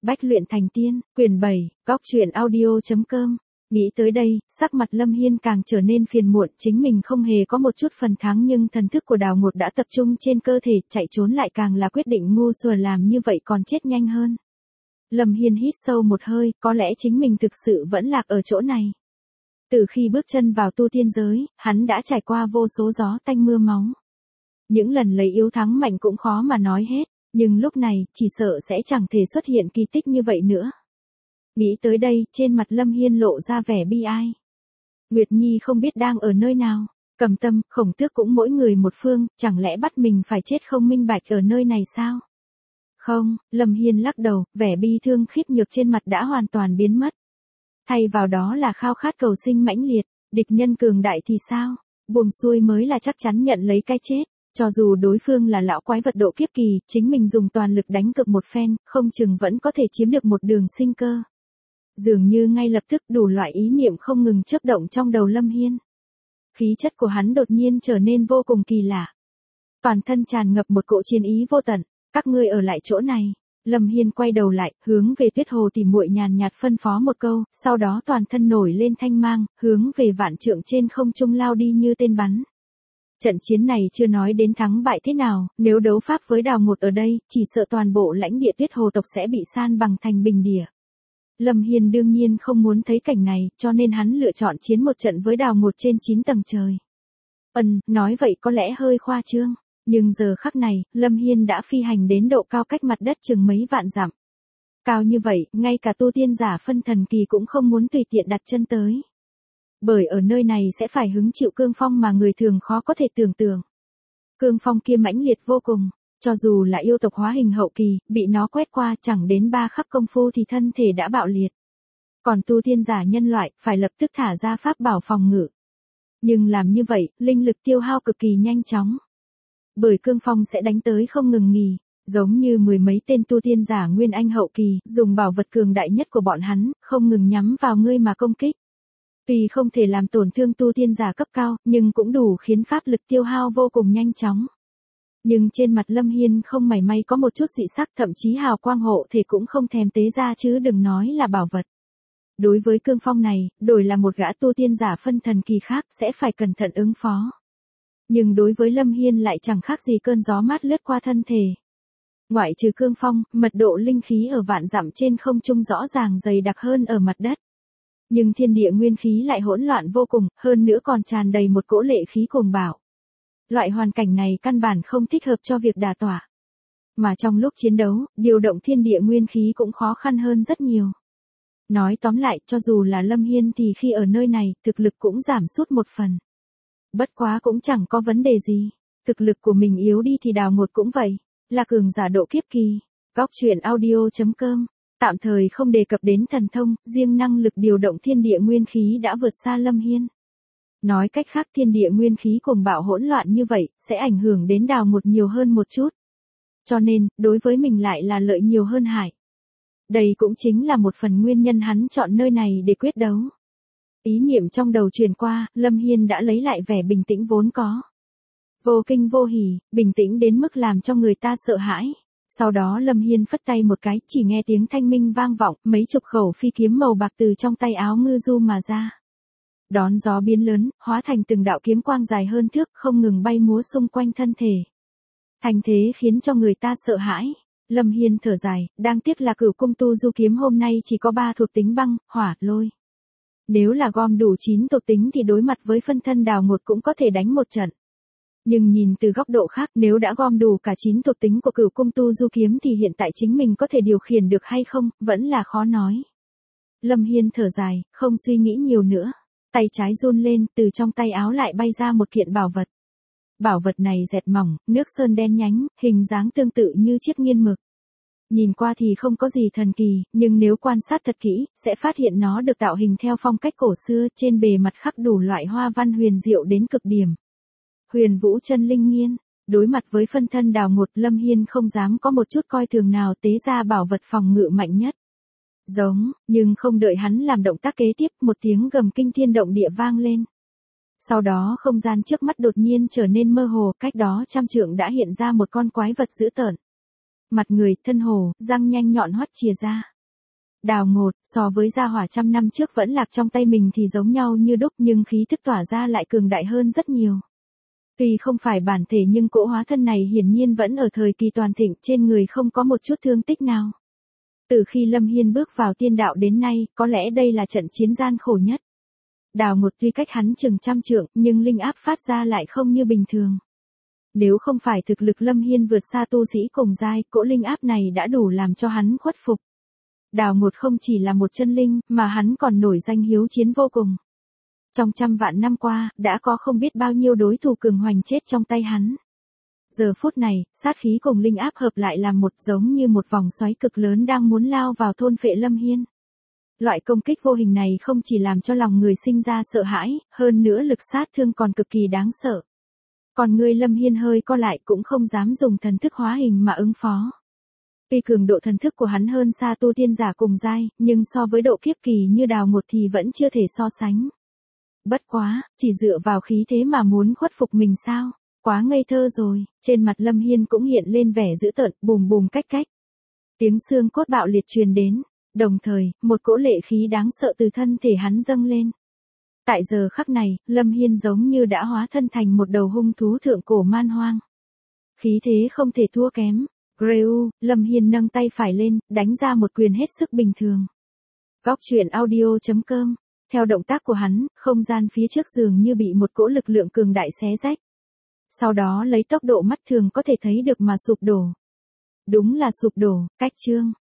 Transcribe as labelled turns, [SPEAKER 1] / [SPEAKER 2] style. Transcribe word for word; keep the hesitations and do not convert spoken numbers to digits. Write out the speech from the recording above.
[SPEAKER 1] Bách luyện thành tiên, quyển bảy, góc truyện audio chấm com. Nghĩ tới đây, sắc mặt Lâm Hiên càng trở nên phiền muộn, chính mình không hề có một chút phần thắng nhưng thần thức của Đào Ngột đã tập trung trên cơ thể, chạy trốn lại càng là quyết định ngu xuẩn, làm như vậy còn chết nhanh hơn. Lâm Hiên hít sâu một hơi, có lẽ chính mình thực sự vẫn lạc ở chỗ này. Từ khi bước chân vào tu tiên giới, hắn đã trải qua vô số gió tanh mưa máu. Những lần lấy yếu thắng mạnh cũng khó mà nói hết, nhưng lúc này, chỉ sợ sẽ chẳng thể xuất hiện kỳ tích như vậy nữa. Nghĩ tới đây, trên mặt Lâm Hiên lộ ra vẻ bi ai. Nguyệt Nhi không biết đang ở nơi nào. Cầm Tâm, Khổng Tước cũng mỗi người một phương, chẳng lẽ bắt mình phải chết không minh bạch ở nơi này sao? Không, Lâm Hiên lắc đầu, vẻ bi thương khiếp nhược trên mặt đã hoàn toàn biến mất. Thay vào đó là khao khát cầu sinh mãnh liệt, địch nhân cường đại thì sao? Buông xuôi mới là chắc chắn nhận lấy cái chết. Cho dù đối phương là lão quái vật độ kiếp kỳ, chính mình dùng toàn lực đánh cực một phen, không chừng vẫn có thể chiếm được một đường sinh cơ. Dường như ngay lập tức đủ loại ý niệm không ngừng chớp động trong đầu Lâm Hiên. Khí chất của hắn đột nhiên trở nên vô cùng kỳ lạ. Toàn thân tràn ngập một cỗ chiến ý vô tận, các ngươi ở lại chỗ này. Lâm Hiên quay đầu lại, hướng về Tuyết Hồ tỉ muội nhàn nhạt phân phó một câu, sau đó toàn thân nổi lên thanh mang, hướng về vạn trượng trên không trung lao đi như tên bắn. Trận chiến này chưa nói đến thắng bại thế nào, nếu đấu pháp với Đào Ngột ở đây, chỉ sợ toàn bộ lãnh địa Tuyết Hồ tộc sẽ bị san bằng thành bình địa. Lâm Hiên đương nhiên không muốn thấy cảnh này, cho nên hắn lựa chọn chiến một trận với Đào Ngột trên chín tầng trời. Ừm, nói vậy có lẽ hơi khoa trương, nhưng giờ khắc này, Lâm Hiên đã phi hành đến độ cao cách mặt đất chừng mấy vạn dặm. Cao như vậy, ngay cả tu tiên giả phân thần kỳ cũng không muốn tùy tiện đặt chân tới. Bởi ở nơi này sẽ phải hứng chịu cương phong mà người thường khó có thể tưởng tượng. Cương phong kia mãnh liệt vô cùng, cho dù là yêu tộc hóa hình hậu kỳ, bị nó quét qua chẳng đến ba khắc công phu thì thân thể đã bạo liệt. Còn tu tiên giả nhân loại, phải lập tức thả ra pháp bảo phòng ngự. Nhưng làm như vậy, linh lực tiêu hao cực kỳ nhanh chóng. Bởi cương phong sẽ đánh tới không ngừng nghỉ, giống như mười mấy tên tu tiên giả nguyên anh hậu kỳ, dùng bảo vật cường đại nhất của bọn hắn, không ngừng nhắm vào ngươi mà công kích. Tuy không thể làm tổn thương tu tiên giả cấp cao, nhưng cũng đủ khiến pháp lực tiêu hao vô cùng nhanh chóng. Nhưng trên mặt Lâm Hiên không mảy may có một chút dị sắc, thậm chí hào quang hộ thể cũng không thèm tế ra chứ đừng nói là bảo vật. Đối với cương phong này, đổi là một gã tu tiên giả phân thần kỳ khác sẽ phải cẩn thận ứng phó. Nhưng đối với Lâm Hiên lại chẳng khác gì cơn gió mát lướt qua thân thể. Ngoại trừ cương phong, mật độ linh khí ở vạn dặm trên không trung rõ ràng dày đặc hơn ở mặt đất. Nhưng thiên địa nguyên khí lại hỗn loạn vô cùng, hơn nữa còn tràn đầy một cỗ lệ khí cuồng bạo. Loại hoàn cảnh này căn bản không thích hợp cho việc đả tỏa. Mà trong lúc chiến đấu, điều động thiên địa nguyên khí cũng khó khăn hơn rất nhiều. Nói tóm lại, cho dù là Lâm Hiên thì khi ở nơi này, thực lực cũng giảm sút một phần. Bất quá cũng chẳng có vấn đề gì. Thực lực của mình yếu đi thì Đào Ngột cũng vậy, là cường giả độ kiếp kỳ. Góc truyện audio chấm com. Tạm thời không đề cập đến thần thông, riêng năng lực điều động thiên địa nguyên khí đã vượt xa Lâm Hiên. Nói cách khác thiên địa nguyên khí cuồng bạo hỗn loạn như vậy, sẽ ảnh hưởng đến Đào Ngột nhiều hơn một chút. Cho nên, đối với mình lại là lợi nhiều hơn hại. Đây cũng chính là một phần nguyên nhân hắn chọn nơi này để quyết đấu. Ý niệm trong đầu truyền qua, Lâm Hiên đã lấy lại vẻ bình tĩnh vốn có. Vô kinh vô hỉ, bình tĩnh đến mức làm cho người ta sợ hãi. Sau đó Lâm Hiên phất tay một cái, chỉ nghe tiếng thanh minh vang vọng, mấy chục khẩu phi kiếm màu bạc từ trong tay áo ngư du mà ra. Đón gió biến lớn, hóa thành từng đạo kiếm quang dài hơn thước, không ngừng bay múa xung quanh thân thể. Thành thế khiến cho người ta sợ hãi. Lâm Hiên thở dài, đáng tiếc là Cửu Cung tu du kiếm hôm nay chỉ có ba thuộc tính băng, hỏa, lôi. Nếu là gom đủ chín thuộc tính thì đối mặt với phân thân Đào Ngột cũng có thể đánh một trận. Nhưng nhìn từ góc độ khác, nếu đã gom đủ cả chín thuộc tính của Cửu Cung tu du kiếm thì hiện tại chính mình có thể điều khiển được hay không, vẫn là khó nói. Lâm Hiên thở dài, không suy nghĩ nhiều nữa. Tay trái run lên, từ trong tay áo lại bay ra một kiện bảo vật. Bảo vật này dẹt mỏng, nước sơn đen nhánh, hình dáng tương tự như chiếc nghiên mực. Nhìn qua thì không có gì thần kỳ, nhưng nếu quan sát thật kỹ, sẽ phát hiện nó được tạo hình theo phong cách cổ xưa, trên bề mặt khắc đủ loại hoa văn huyền diệu đến cực điểm. Huyền Vũ Chân Linh Nghiên, đối mặt với phân thân Đào Ngột, Lâm Hiên không dám có một chút coi thường nào tế ra bảo vật phòng ngự mạnh nhất. Giống, nhưng không đợi hắn làm động tác kế tiếp, một tiếng gầm kinh thiên động địa vang lên. Sau đó không gian trước mắt đột nhiên trở nên mơ hồ, cách đó trăm trượng đã hiện ra một con quái vật dữ tợn. Mặt người, thân hồ, răng nhanh nhọn hoắt chìa ra. Đào Ngột, so với gia hỏa trăm năm trước vẫn lạc trong tay mình thì giống nhau như đúc nhưng khí thức tỏa ra lại cường đại hơn rất nhiều. Tuy không phải bản thể nhưng cỗ hóa thân này hiển nhiên vẫn ở thời kỳ toàn thịnh, trên người không có một chút thương tích nào. Từ khi Lâm Hiên bước vào tiên đạo đến nay, có lẽ đây là trận chiến gian khổ nhất. Đào Ngột tuy cách hắn chừng trăm trượng, nhưng linh áp phát ra lại không như bình thường. Nếu không phải thực lực Lâm Hiên vượt xa tu sĩ cùng giai, cỗ linh áp này đã đủ làm cho hắn khuất phục. Đào Ngột không chỉ là một chân linh, mà hắn còn nổi danh hiếu chiến vô cùng. Trong trăm vạn năm qua, đã có không biết bao nhiêu đối thủ cường hoành chết trong tay hắn. Giờ phút này, sát khí cùng linh áp hợp lại làm một, giống như một vòng xoáy cực lớn đang muốn lao vào thôn phệ Lâm Hiên. Loại công kích vô hình này không chỉ làm cho lòng người sinh ra sợ hãi, hơn nữa lực sát thương còn cực kỳ đáng sợ. Còn người Lâm Hiên hơi co lại cũng không dám dùng thần thức hóa hình mà ứng phó. Tuy cường độ thần thức của hắn hơn xa tu tiên giả cùng giai, nhưng so với độ kiếp kỳ như Đào Ngột thì vẫn chưa thể so sánh. Bất quá, chỉ dựa vào khí thế mà muốn khuất phục mình sao? Quá ngây thơ rồi. Trên mặt Lâm Hiên cũng hiện lên vẻ dữ tợn, bùm bùm cách cách. Tiếng xương cốt bạo liệt truyền đến, đồng thời, một cỗ lệ khí đáng sợ từ thân thể hắn dâng lên. Tại giờ khắc này, Lâm Hiên giống như đã hóa thân thành một đầu hung thú thượng cổ man hoang. Khí thế không thể thua kém. Greu, Lâm Hiên nâng tay phải lên, đánh ra một quyền hết sức bình thường. Góc truyện audio chấm com. Theo động tác của hắn, không gian phía trước giường như bị một cỗ lực lượng cường đại xé rách. Sau đó lấy tốc độ mắt thường có thể thấy được mà sụp đổ. Đúng là sụp đổ, cách chương.